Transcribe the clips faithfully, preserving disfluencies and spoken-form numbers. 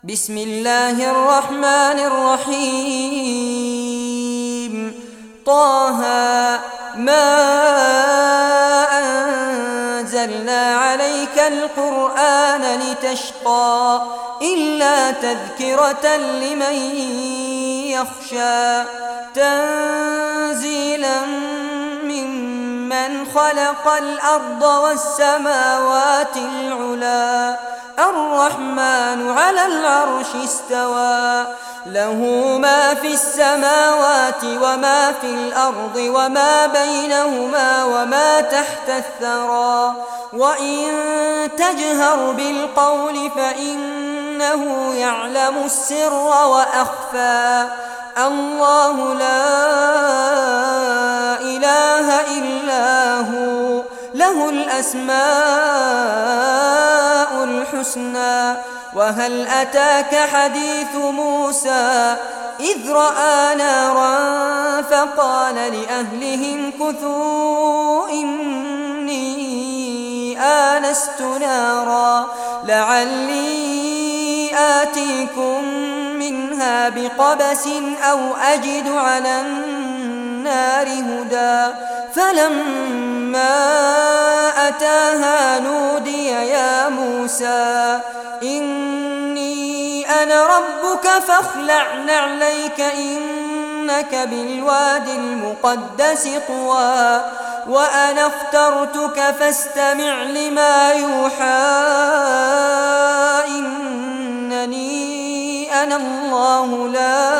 بسم الله الرحمن الرحيم. طه ما أنزلنا عليك القرآن لتشقى إلا تذكرة لمن يخشى تنزيلا ممن خلق الأرض والسماوات العلى الرحمن على العرش استوى له ما في السماوات وما في الأرض وما بينهما وما تحت الثرى وإن تجهر بالقول فإنه يعلم السر وأخفى الله لا إله إلا هو له الأسماء الحسنى. وهل أتاك حديث موسى إذ رأى نارا فقال لأهلهم كثوا إني آنست نارا لعلي آتيكم منها بقبس أو أجد على النار هدى فلما أتاها نودي يا موسى إني أنا ربك فاخلع نعليك إنك بالواد المقدس طوى وأنا اخترتك فاستمع لما يوحى إنني أنا الله لا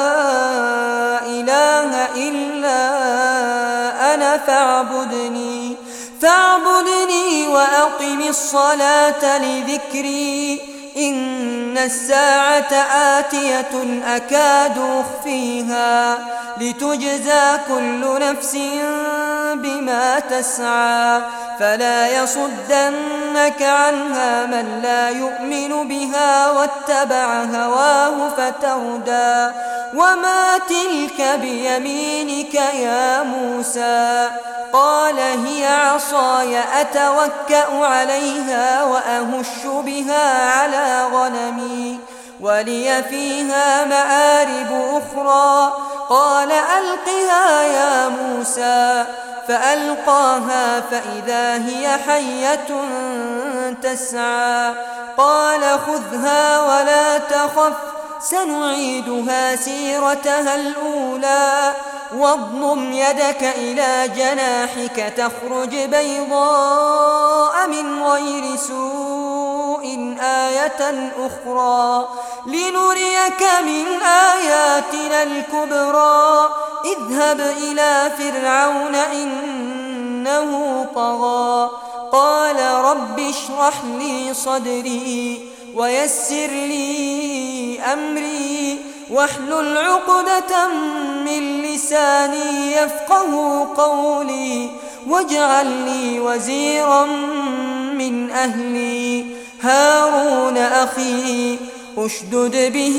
إله إلا أنا فاعبدني فاعبدني وأقم الصلاة لذكري إن الساعة آتية أكاد أخفيها لتجزى كل نفس بما تسعى فلا يصدنك عنها من لا يؤمن بها واتبع هواه فتردى وما تلك بيمينك يا موسى قال هي عصاي أتوكأ عليها وأهش بها على غنمي ولي فيها مآرب أخرى قال ألقها يا موسى فألقاها فإذا هي حية تسعى قال خذها ولا تخف سنعيدها سيرتها الأولى واضمم يدك إلى جناحك تخرج بيضاء من غير سوء آية أخرى لنريك من آياتنا الكبرى اذهب إلى فرعون إنه طغى قال رب اشرح لي صدري ويسر لي أمري واحلل عقدة من لساني يفقه قولي واجعل لي وزيرا من أهلي هارون أخي أشدد به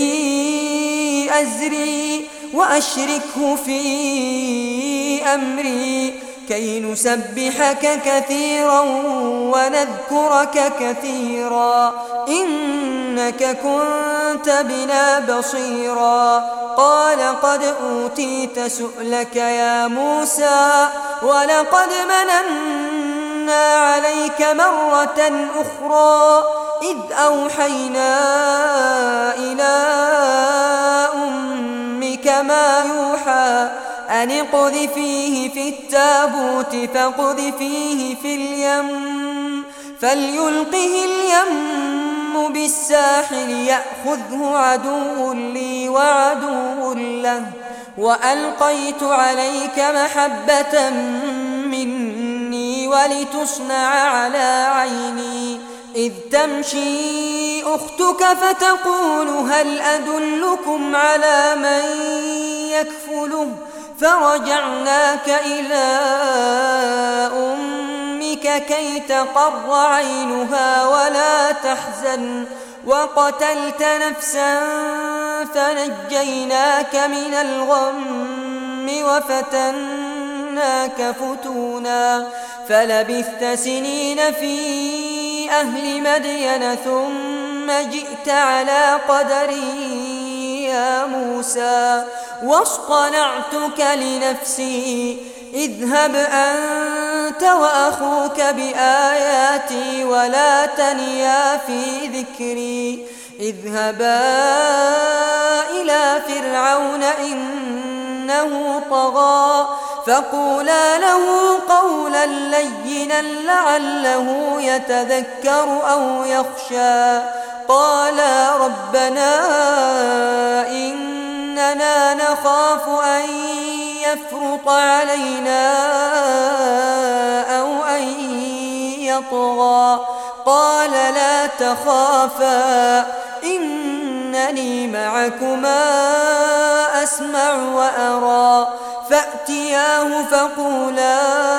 أزري وأشركه في أمري كي نسبحك كثيرا ونذكرك كثيرا إنك كنت بنا بصيرا قال قد أوتيت سؤلك يا موسى ولقد مننا عليك مرة أخرى إذ أوحينا إلى أمك ما يوحى أن اقذفيه في التابوت فاقذفيه في اليم فليلقه اليم بالساحل يأخذه عدو لي وعدو له وألقيت عليك محبة مني ولتصنع على عيني إذ تمشي أختك فتقول هل أدلكم على من يكفله فرجعناك إلى أمك كي تقر عينها ولا تحزن وقتلت نفسا فنجيناك من الغم وفتناك فتونا فلبثت سنين في أهل مدين ثم جئت على قدري يا موسى واصطنعتك لنفسي اذهب أنت وأخوك بآياتي ولا تنيا في ذكري اذهبا إلى فرعون إنه طغى فقولا له قولا لينا لعله يتذكر أو يخشى قالا ربنا إننا نخاف أن يفرط علينا أو أن يطغى قال لا تخافا إنني معكما أسمع وأرى فأتياه فقولا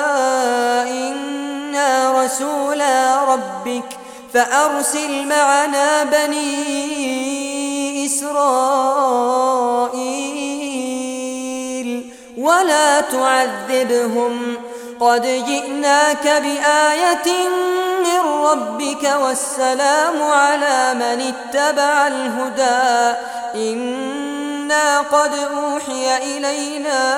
إنا رسولا ربك فأرسل معنا بني إسرائيل ولا تعذبهم قد جئناك بآية من ربك والسلام على من اتبع الهدى إنا قد أوحي إلينا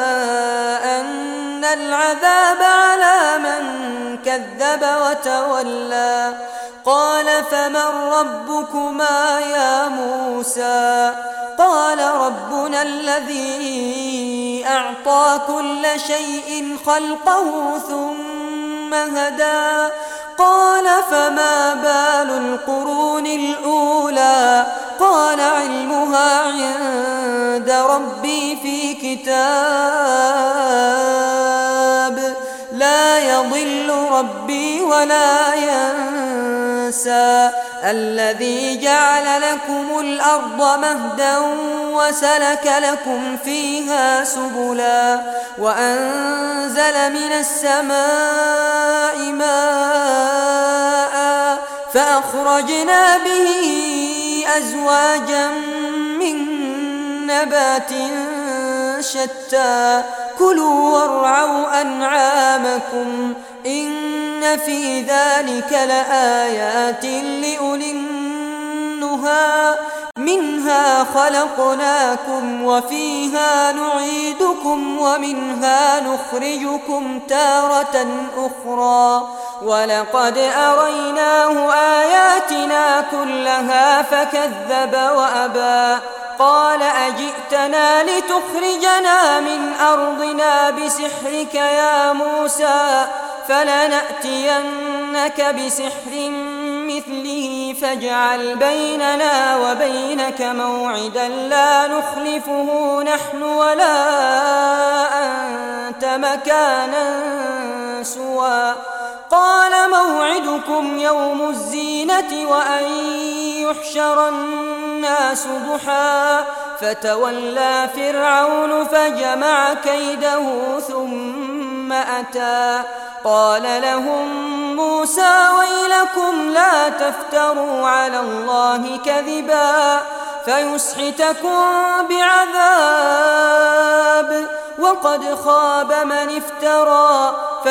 أن العذاب على من كذب وتولى قال فمن ربكما يا موسى قال ربنا الذي أعطى كل شيء خلقه ثم هدى قال فما بال القرون الأولى قال علمها عند ربي في كتاب لا يضل ربي ولا ينسى الذي جعل لكم الأرض مهدا وسلك لكم فيها سبلا وأنزل من السماء ماء فأخرجنا به أزواجا من نبات شتى كلوا وارعوا أنعامكم إن في ذلك لآيات لأولي النهى منها خلقناكم وفيها نعيدكم ومنها نخرجكم تارة أخرى ولقد أريناه آياتنا كلها فكذب وأبى قال أجئتنا لتخرجنا من أرضنا بسحرك يا موسى فلنأتينك بسحر مثله فاجعل بيننا وبينك موعدا لا نخلفه نحن ولا أنت مكانا سوى قال موعدكم يوم الزينة وأن يحشر الناس ضحى فتولى فرعون فجمع كيده ثم أتى قال لهم موسى ويلكم لا تفتروا على الله كذبا فيسحتكم بعذاب وقد خاب من افترى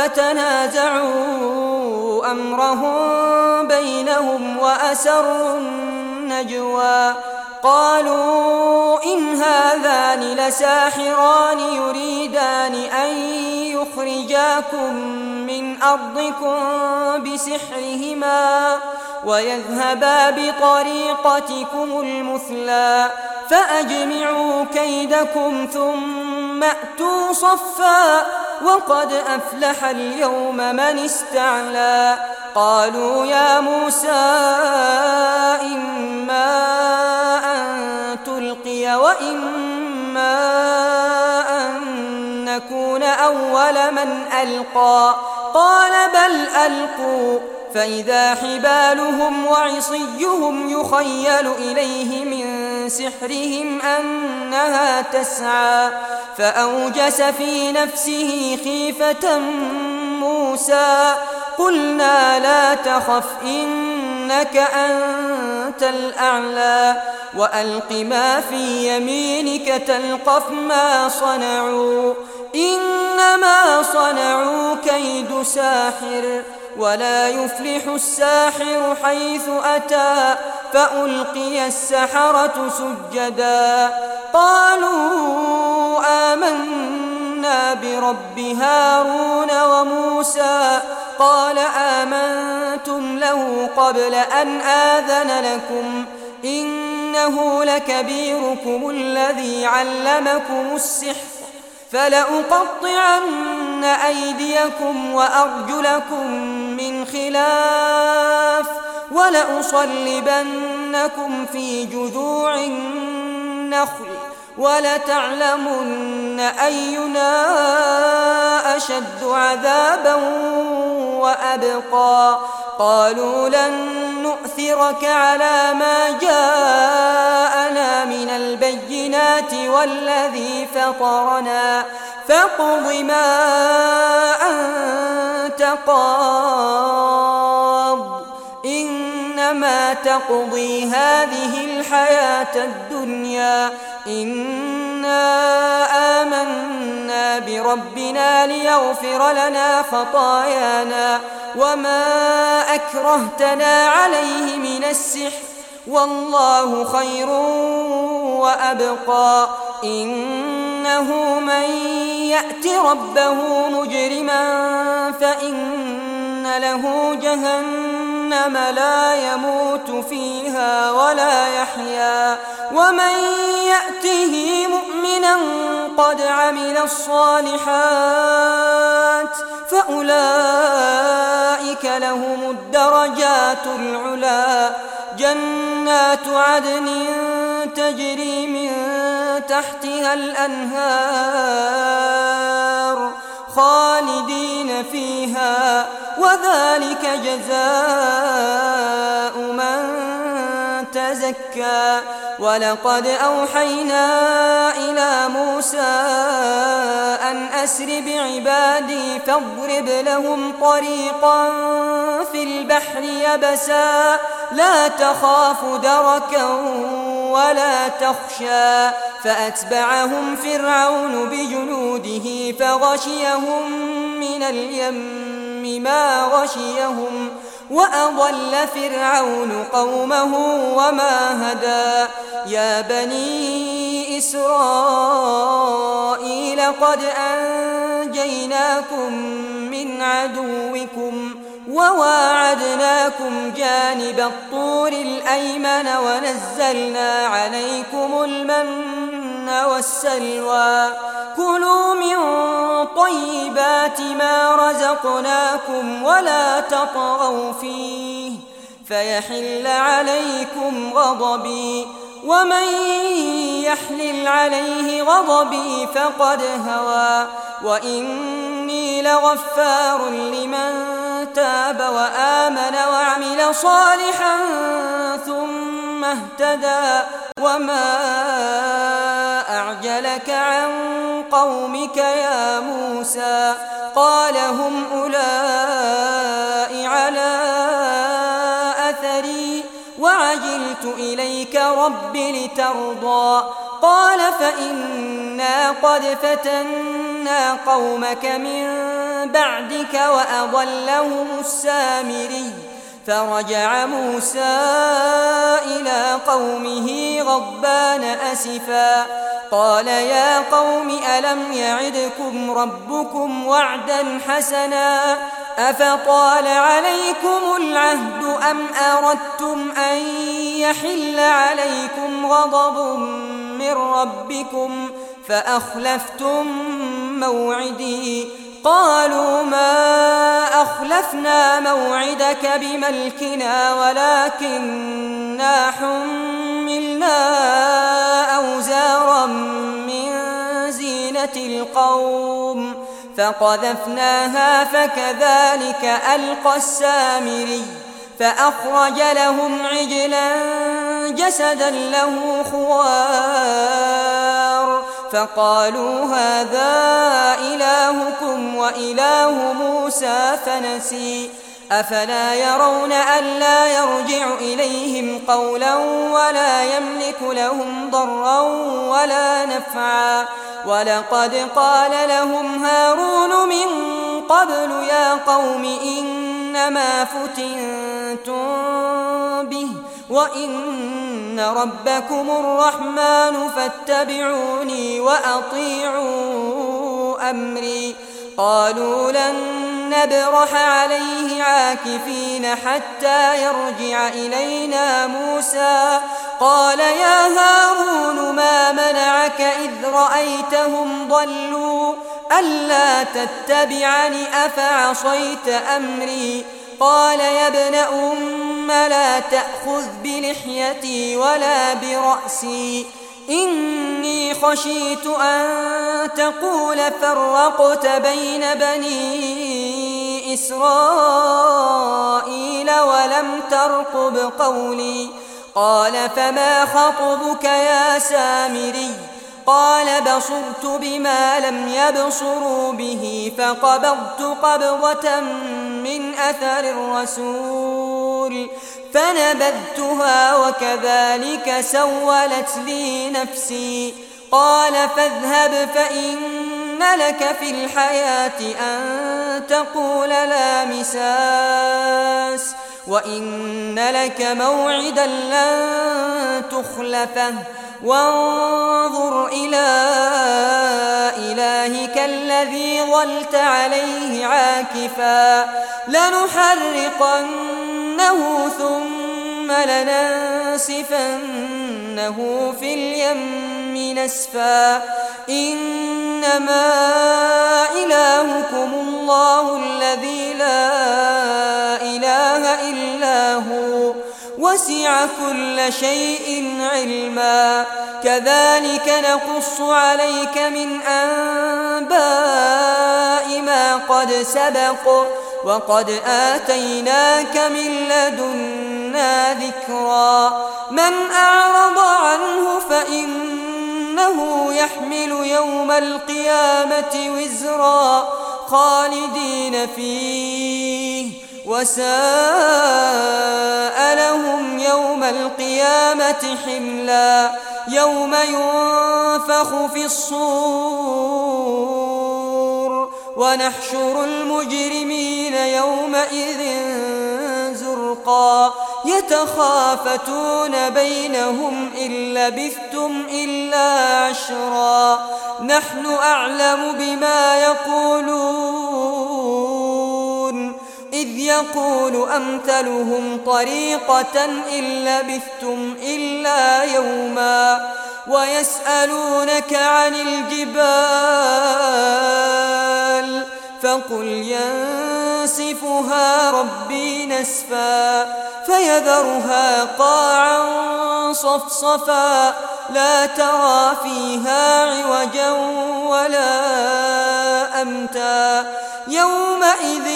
فتنازعوا أمرهم بينهم وأسروا النجوى قالوا إن هذان لساحران يريدان أن يخرجاكم من أرضكم بسحرهما ويذهبا بطريقتكم المثلى فأجمعوا كيدكم ثم أتوا صفا وقد أفلح اليوم من استعلى قالوا يا موسى إما أن تلقي وإما أن نكون أول من ألقى قال بل ألقوا فإذا حبالهم وعصيهم يخيل إليه من سحرهم أنها تسعى فأوجس في نفسه خيفة موسى قلنا لا تخف إنك أنت الأعلى وألق ما في يمينك تلقف ما صنعوا إنما صنعوا كيد ساحر ولا يفلح الساحر حيث أتى فألقي السحرة سجدا قالوا آمنا برب هارون وموسى قال آمنتم له قبل أن آذن لكم إنه لكبيركم الذي علمكم السحر فلأقطعن أيديكم وأرجلكم من خلاف ولأصلبنكم في جذوع النخل ولتعلمن أينا أشد عذابا وأبقى قالوا لن نؤثرك على ما جاءنا من البينات والذي فطرنا فاقض ما أنت قاض إنما تقضي هذه الحياة الدنيا إنا آمنا بربنا ليغفر لنا خطايانا وما أكرهتنا عليه من السحر والله خير وأبقى إنه من يأت ربه مجرما فإن له جهنم لا يموت فيها ولا يحيا ومن يأته مؤمنا قد عمل الصالحات فأولئك لهم الدرجات العلى جنات عدن تجري من تحتها الأنهار خالدين فيها وذلك جزاء من تزكى ولقد أوحينا إلى موسى أن أسر بعبادي فاضرب لهم طريقا في البحر يبسا لا تخاف دركا ولا تخشى فأتبعهم فرعون بجنوده فغشيهم من اليم ما غشيهم وأضل فرعون قومه وما هدى يا بني إسرائيل قد أنجيناكم من عدوكم وواعدناكم جانب الطور الأيمن ونزلنا عليكم المن والسلوى كلوا من طيبات ما رزقناكم ولا تطغوا فيه فيحل عليكم غضبي ومن يحلل عليه غضبي فقد هوى وإني لغفار لمن تاب وآمن وعمل صالحا ثم اهتدى وما أعجلك عن قومك يا موسى قال هم أولئك على أثري وعجلت إليك رب لترضى قال فإنا قد فتنا قومك من بعدك وأضلهم السامري فرجع موسى إلى قومه غضبان أسفا قال يا قوم ألم يعدكم ربكم وعدا حسنا أفطال عليكم العهد أم أردتم أن يحل عليكم غضب من ربكم فأخلفتم موعدي قالوا ما أخلفنا موعدك بملكنا ولكننا حملنا أوزارا من زينة القوم فقذفناها فكذلك ألقى السامري فأخرج لهم عجلا جسدا له خوار فقالوا هذا إلهكم وإله موسى فنسي أفلا يرون ألا يرجع إليهم قولا ولا يملك لهم ضرا ولا نفعا ولقد قال لهم هارون من قبل يا قوم إنما فتنتم به وإن ربكم الرحمن فاتبعوني وأطيعوا أمري. قالوا لن نبرح عليه عاكفين حتى يرجع إلينا موسى. قال يا هارون ما منعك إذ رأيتهم ضلوا ألا تتبعني أفعصيت أمري؟ قال يا ابن أم لا تأخذ بلحيتي ولا برأسي إني خشيت أن تقول فرقت بين بني إسرائيل ولم ترقب قولي. قال فما خطبك يا سامري؟ قال بصرت بما لم يبصروا به فقبضت قبضة من أثر الرسول فنبذتها وكذلك سولت لي نفسي. قال فاذهب فإن لك في الحياة أن تقول لا مساس وإن لك موعدا لن تخلفه وانظر إلى إلهك الذي ظلت عليه عاكفا لنحرقنه ثم لننسفنه في اليم نسفا. إنما إلهكم الله الذي لا إله إلا هو وسع كل شيء علما. كذلك نقص عليك من أنباء ما قد سبق وقد آتيناك من لدنا ذكرا. من أعرض عنه فإنه يحمل يوم القيامة وزرا خالدين فيه وساء لهم يوم القيامة حملا. يوم ينفخ في الصور ونحشر المجرمين يومئذ زرقا يتخافتون بينهم إن لبثتم إلا عشرا نحن أعلم بما يقولون إذ يقول أمثلهم طريقة إن لبثتم إلا يوما. ويسألونك عن الجبال فقل ينسفها ربي نسفا فيذرها قاعا صفصفا لا ترى فيها عوجا ولا أمتا. يومئذ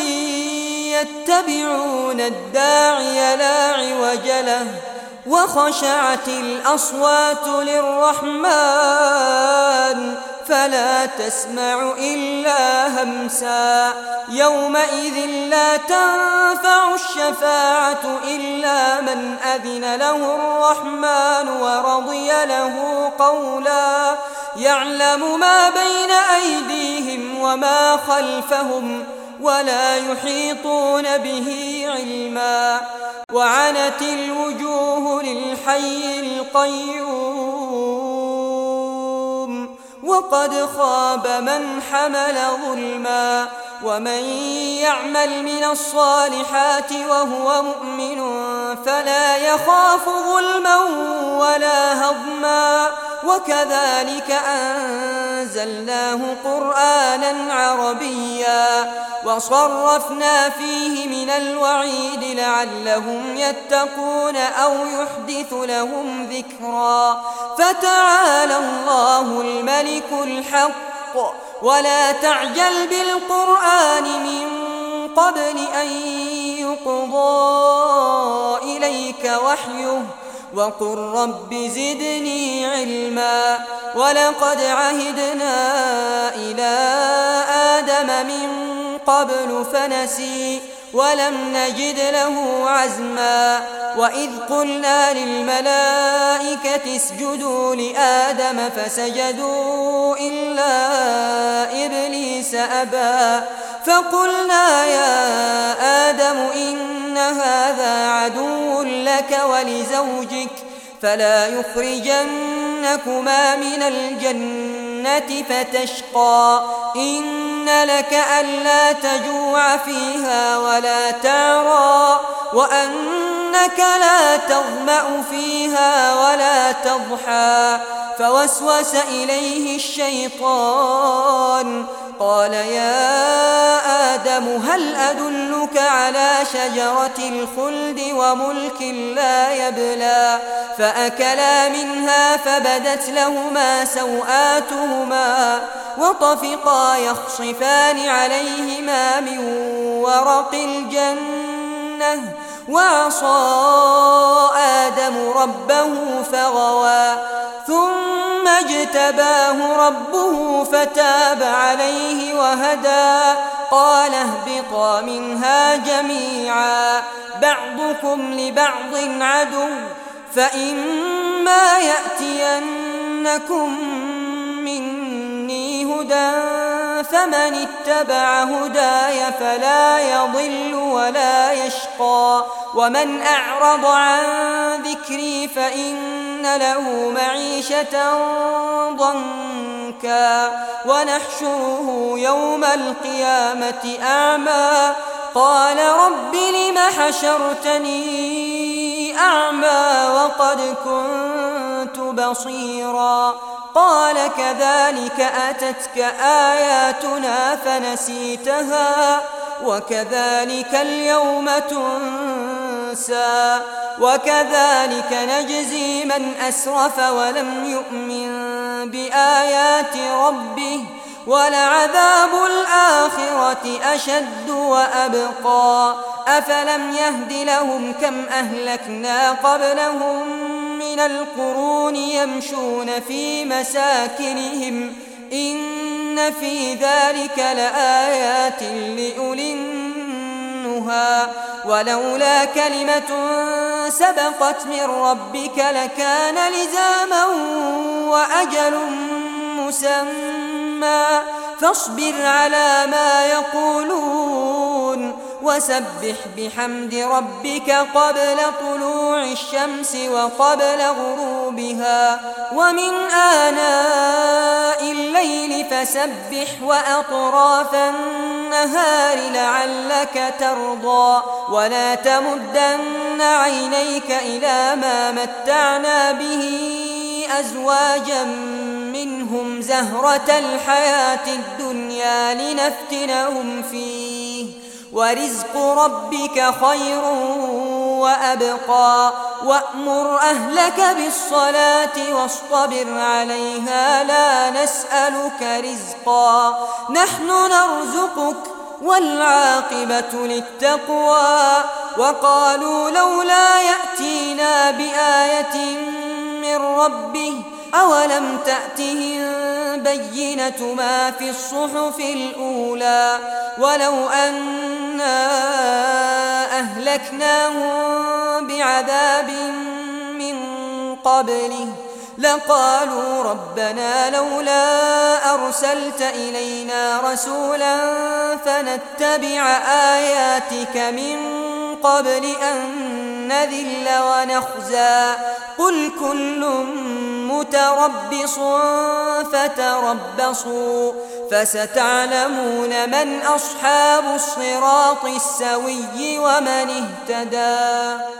يتبعون الداعي لا عوج له وخشعت الأصوات للرحمن فلا تسمع إلا همسا. يومئذ لا تنفع الشفاعة إلا من أذن له الرحمن ورضي له قولا. يعلم ما بين أيديهم وما خلفهم ولا يحيطون به علما. وعنت الوجوه للحي القيوم وقد خاب من حمل ظلما. ومن يعمل من الصالحات وهو مؤمن فلا يخاف ظلما ولا هضما. وكذلك أنزلناه قرآنا عربيا وصرفنا فيه من الوعيد لعلهم يتقون أو يحدث لهم ذكرا. فتعالى الله الملك الحق ولا تعجل بالقرآن من قبل أن يقضى إليك وحيه وقل رب زدني علما. ولقد عهدنا إلى آدم من قبل فنسي ولم نجد له عزما. وإذ قلنا للملائكة اسجدوا لآدم فسجدوا إلا إبليس أبى فقلنا يا آدم إن هذا عدو لك ولزوجك فلا يخرجنكما من الجنة فتشقى إن لك ألا تجوع فيها ولا تعرى وأنك لا تظمأ فيها ولا تضحى فوسوس إليه الشيطان قال يا آدم هل أدلك على شجرة الخلد وملك لا يبلى فأكلا منها فبدت لهما سوآتهما وطفقا يخصفان عليهما من ورق الجنة وعصى آدم ربه فغوى ثم اجتباه ربه فتاب عليه وهدى قال اهبطا منها جميعا بعضكم لبعض عدو فإما يأتينكم مني هدى فمن اتبع هداي فلا يضل ولا يشقى ومن أعرض عن ذكري فإن له معيشة ضنكا ونحشره يوم القيامة أعمى قال رب لم حشرتني أعمى وقد كنت بصيرا قال كذلك أتتك آياتنا فنسيتها وكذلك اليوم تنسى وكذلك نجزي من أسرف ولم يؤمن بآيات ربه ولعذاب الآخرة أشد وأبقى أفلم يهد لهم كم أهلكنا قبلهم من القرون يمشون في مساكنهم إن في ذلك لآيات لأولي النهى ولولا كلمة سبقت من ربك لكان لزاما وأجل مسمى فاصبر على ما يقولون وسبح بحمد ربك قبل طلوع الشمس وقبل غروبها ومن آناء الليل فسبح وأطراف النهار لعلك ترضى ولا تمدن عينيك إلى ما متعنا به أزواجا منهم زهرة الحياة الدنيا لنفتنهم فيه ورزق ربك خير وأبقى وأمر أهلك بالصلاة واصطبر عليها لا نسألك رزقا نحن نرزقك والعاقبة للتقوى وقالوا لولا يأتينا بآية من ربه أولم تأتهم بينة ما في الصحف الأولى ولو أنا أهلكناهم بعذاب من قبله لقالوا ربنا لولا أرسلت إلينا رسولا فنتبع آياتك من قبل أن نذل ونخزى قل كل متربص فتربصوا فستعلمون من أصحاب الصراط السوي ومن اهتدى.